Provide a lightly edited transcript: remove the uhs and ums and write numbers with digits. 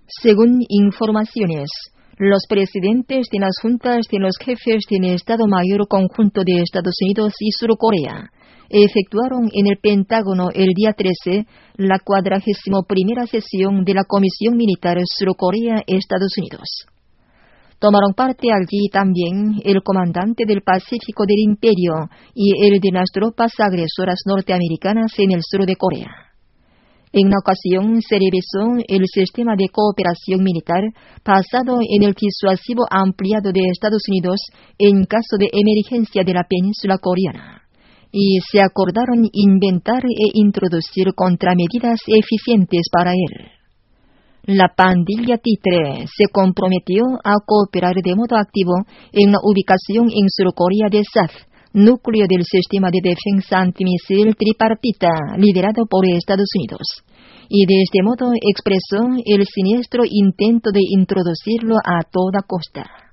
Según informaciones, los presidentes de las juntas de los jefes del Estado Mayor Conjunto de Estados Unidos y Surcorea efectuaron en el Pentágono el día 13 la 41ª sesión de la Comisión Militar Surcorea-Estados Unidos. Tomaron parte allí también el comandante del Pacífico del Imperio y el de las tropas agresoras norteamericanas en el sur de Corea. En una ocasión se revisó el sistema de cooperación militar basado en el disuasivo ampliado de Estados Unidos en caso de emergencia de la península coreana, y se acordaron inventar e introducir contramedidas eficientes para él. La pandilla Títere se comprometió a cooperar de modo activo en la ubicación en Surcorea de SAF, núcleo del sistema de defensa antimisil tripartita liderado por Estados Unidos, y de este modo expresó el siniestro intento de introducirlo a toda costa.